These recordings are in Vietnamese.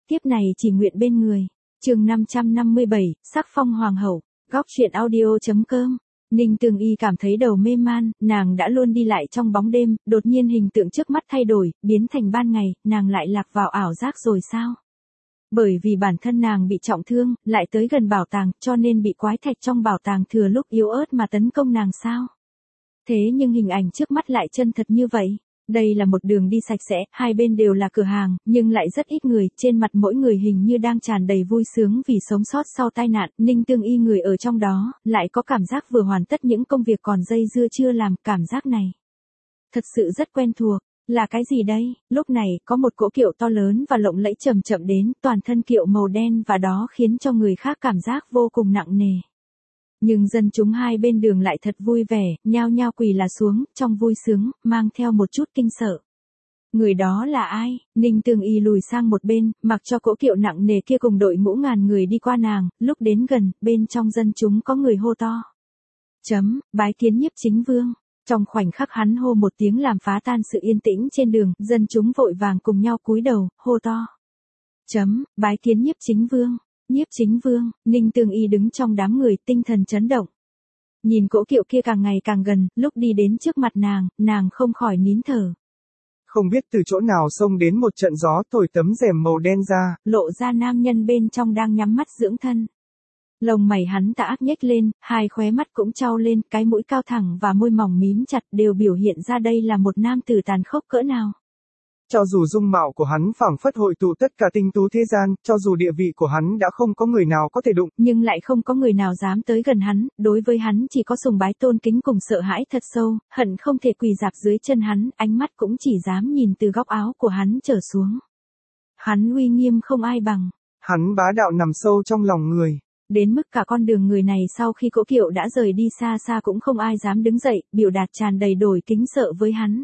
tiếp này chỉ nguyện bên người. Chương 557, Sắc phong hoàng hậu. Góc truyện audio.com. Ninh Tường Y cảm thấy đầu mê man, nàng đã luôn đi lại trong bóng đêm, đột nhiên hình tượng trước mắt thay đổi, biến thành ban ngày, nàng lại lạc vào ảo giác rồi sao? Bởi vì bản thân nàng bị trọng thương, lại tới gần bảo tàng, cho nên bị quái thạch trong bảo tàng thừa lúc yếu ớt mà tấn công nàng sao? Thế nhưng hình ảnh trước mắt lại chân thật như vậy. Đây là một đường đi sạch sẽ, hai bên đều là cửa hàng, nhưng lại rất ít người, trên mặt mỗi người hình như đang tràn đầy vui sướng vì sống sót sau tai nạn. Ninh Tường Y người ở trong đó, lại có cảm giác vừa hoàn tất những công việc còn dây dưa chưa làm, cảm giác này thật sự rất quen thuộc. Là cái gì đây? Lúc này, có một cỗ kiệu to lớn và lộng lẫy chậm chậm đến, toàn thân kiệu màu đen và đó khiến cho người khác cảm giác vô cùng nặng nề. Nhưng dân chúng hai bên đường lại thật vui vẻ, nhao nhao quỳ là xuống, trong vui sướng, mang theo một chút kinh sợ. Người đó là ai? Ninh Tường Y lùi sang một bên, mặc cho cỗ kiệu nặng nề kia cùng đội ngũ ngàn người đi qua nàng, lúc đến gần, bên trong dân chúng có người hô to. Bái kiến Nhiếp Chính Vương. Trong khoảnh khắc hắn hô một tiếng làm phá tan sự yên tĩnh trên đường, dân chúng vội vàng cùng nhau cúi đầu, hô to. Bái kiến Nhiếp Chính Vương. Nhiếp Chính Vương. Ninh Tường Y đứng trong đám người, tinh thần chấn động. Nhìn cỗ kiệu kia càng ngày càng gần, lúc đi đến trước mặt nàng không khỏi nín thở. Không biết từ chỗ nào xông đến một trận gió thổi tấm rèm màu đen ra, lộ ra nam nhân bên trong đang nhắm mắt dưỡng thân. Lông mày hắn tà ác nhếch lên, hai khóe mắt cũng trao lên, cái mũi cao thẳng và môi mỏng mím chặt đều biểu hiện ra đây là một nam tử tàn khốc cỡ nào. Cho dù dung mạo của hắn phảng phất hội tụ tất cả tinh tú thế gian, cho dù địa vị của hắn đã không có người nào có thể đụng, nhưng lại không có người nào dám tới gần hắn, đối với hắn chỉ có sùng bái tôn kính cùng sợ hãi thật sâu, hận không thể quỳ rạp dưới chân hắn, ánh mắt cũng chỉ dám nhìn từ góc áo của hắn trở xuống. Hắn uy nghiêm không ai bằng. Hắn bá đạo nằm sâu trong lòng người. Đến mức cả con đường người này sau khi cỗ kiệu đã rời đi xa xa cũng không ai dám đứng dậy, biểu đạt tràn đầy đổi kính sợ với hắn.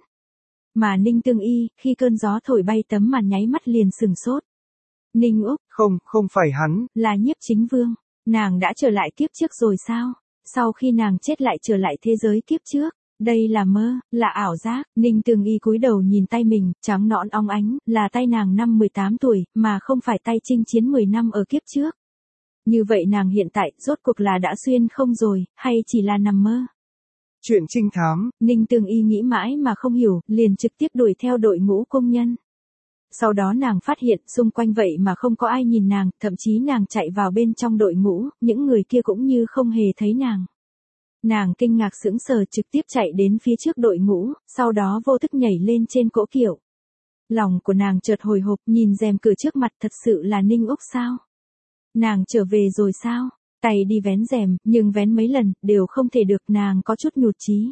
Mà Ninh Tường Y, khi cơn gió thổi bay tấm màn nháy mắt liền sừng sốt. Ninh Úc. Không phải hắn. Là Nhiếp Chính Vương. Nàng đã trở lại kiếp trước rồi sao? Sau khi nàng chết lại trở lại thế giới kiếp trước. Đây là mơ, là ảo giác. Ninh Tường Y cúi đầu nhìn tay mình, trắng nõn óng ánh, là tay nàng năm 18 tuổi, mà không phải tay chinh chiến 10 năm ở kiếp trước. Như vậy nàng hiện tại, rốt cuộc là đã xuyên không rồi, hay chỉ là nằm mơ? Chuyện trinh thám. Ninh Tường Y nghĩ mãi mà không hiểu, liền trực tiếp đuổi theo đội ngũ công nhân. Sau đó nàng phát hiện xung quanh vậy mà không có ai nhìn nàng, thậm chí nàng chạy vào bên trong đội ngũ, những người kia cũng như không hề thấy nàng. Nàng kinh ngạc sững sờ trực tiếp chạy đến phía trước đội ngũ, sau đó vô thức nhảy lên trên cỗ kiệu. Lòng của nàng chợt hồi hộp nhìn rèm cửa trước mặt thật sự là Ninh Úc sao? Nàng trở về rồi sao? Tay đi vén rèm, nhưng vén mấy lần, đều không thể được, nàng có chút nhụt chí.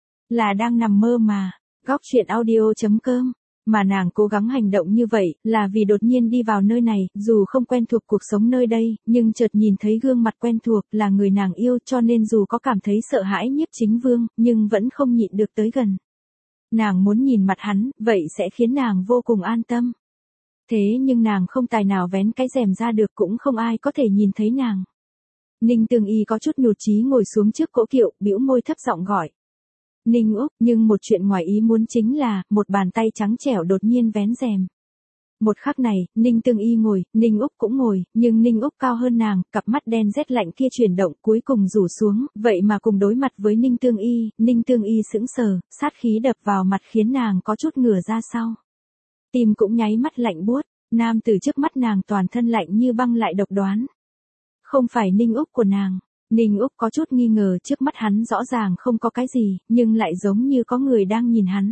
Là đang nằm mơ mà. Góc truyện audio.com. Mà nàng cố gắng hành động như vậy, là vì đột nhiên đi vào nơi này, dù không quen thuộc cuộc sống nơi đây, nhưng chợt nhìn thấy gương mặt quen thuộc, là người nàng yêu, cho nên dù có cảm thấy sợ hãi Nhiếp Chính Vương, nhưng vẫn không nhịn được tới gần. Nàng muốn nhìn mặt hắn, vậy sẽ khiến nàng vô cùng an tâm. Thế nhưng nàng không tài nào vén cái rèm ra được, cũng không ai có thể nhìn thấy nàng. Ninh Tường Y có chút nhụt chí ngồi xuống trước cỗ kiệu, bĩu môi thấp giọng gọi. Ninh Úc, nhưng một chuyện ngoài ý muốn chính là, một bàn tay trắng trẻo đột nhiên vén rèm. Một khắc này, Ninh Tường Y ngồi, Ninh Úc cũng ngồi, nhưng Ninh Úc cao hơn nàng, cặp mắt đen rét lạnh kia chuyển động cuối cùng rủ xuống, vậy mà cùng đối mặt với Ninh Tường Y sững sờ, sát khí đập vào mặt khiến nàng có chút ngửa ra sau. Tim cũng nháy mắt lạnh buốt, nam tử trước mắt nàng toàn thân lạnh như băng lại độc đoán. Không phải Ninh Úc của nàng. Ninh Úc có chút nghi ngờ trước mắt hắn rõ ràng không có cái gì, nhưng lại giống như có người đang nhìn hắn.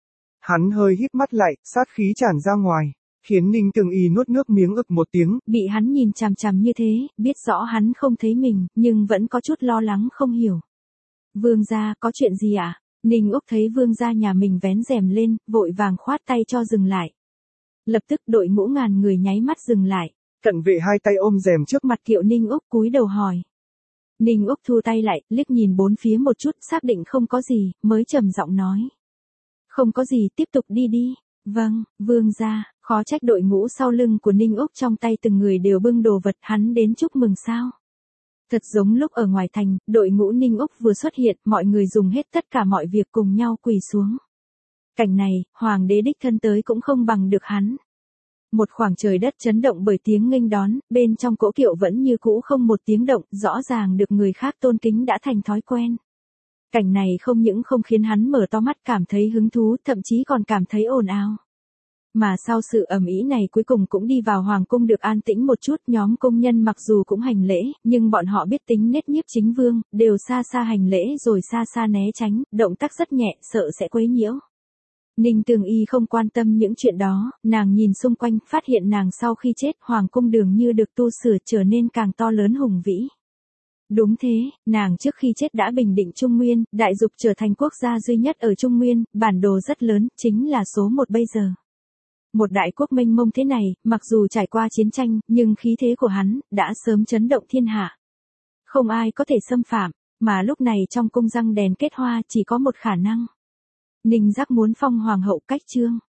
Hắn hơi híp mắt lại, sát khí tràn ra ngoài, khiến Ninh Tường Y nuốt nước miếng ực một tiếng. Bị hắn nhìn chằm chằm như thế, biết rõ hắn không thấy mình, nhưng vẫn có chút lo lắng không hiểu. Vương gia, có chuyện gì ạ? Ninh Úc thấy vương gia nhà mình vén rèm lên, vội vàng khoát tay cho dừng lại. Lập tức đội ngũ ngàn người nháy mắt dừng lại. Cận vệ hai tay ôm rèm trước mặt kiệu Ninh Úc cúi đầu hỏi. Ninh Úc thu tay lại, liếc nhìn bốn phía một chút, xác định không có gì, mới trầm giọng nói. Không có gì, tiếp tục đi đi. Vâng, vương gia. Khó trách đội ngũ sau lưng của Ninh Úc trong tay từng người đều bưng đồ vật, hắn đến chúc mừng sao. Thật giống lúc ở ngoài thành, đội ngũ Ninh Úc vừa xuất hiện, mọi người dùng hết tất cả mọi việc cùng nhau quỳ xuống. Cảnh này, hoàng đế đích thân tới cũng không bằng được hắn. một khoảng trời đất chấn động bởi tiếng nghênh đón, bên trong cỗ kiệu vẫn như cũ không một tiếng động, rõ ràng được người khác tôn kính đã thành thói quen. Cảnh này không những không khiến hắn mở to mắt cảm thấy hứng thú, thậm chí còn cảm thấy ồn ào. Mà sau sự ầm ĩ này cuối cùng cũng đi vào hoàng cung được an tĩnh một chút, nhóm công nhân mặc dù cũng hành lễ, nhưng bọn họ biết tính nết nhiếp chính vương, đều xa xa hành lễ rồi xa xa né tránh, động tác rất nhẹ, sợ sẽ quấy nhiễu. Ninh Tường Y không quan tâm những chuyện đó, nàng nhìn xung quanh, phát hiện nàng sau khi chết, hoàng cung dường như được tu sửa trở nên càng to lớn hùng vĩ. Đúng thế, nàng trước khi chết đã bình định Trung Nguyên, đại dục trở thành quốc gia duy nhất ở Trung Nguyên, bản đồ rất lớn, chính là số một bây giờ. Một đại quốc mênh mông thế này, mặc dù trải qua chiến tranh, nhưng khí thế của hắn, đã sớm chấn động thiên hạ. Không ai có thể xâm phạm, mà lúc này trong cung răng đèn kết hoa chỉ có một khả năng. Ninh Giác muốn phong hoàng hậu cách trương.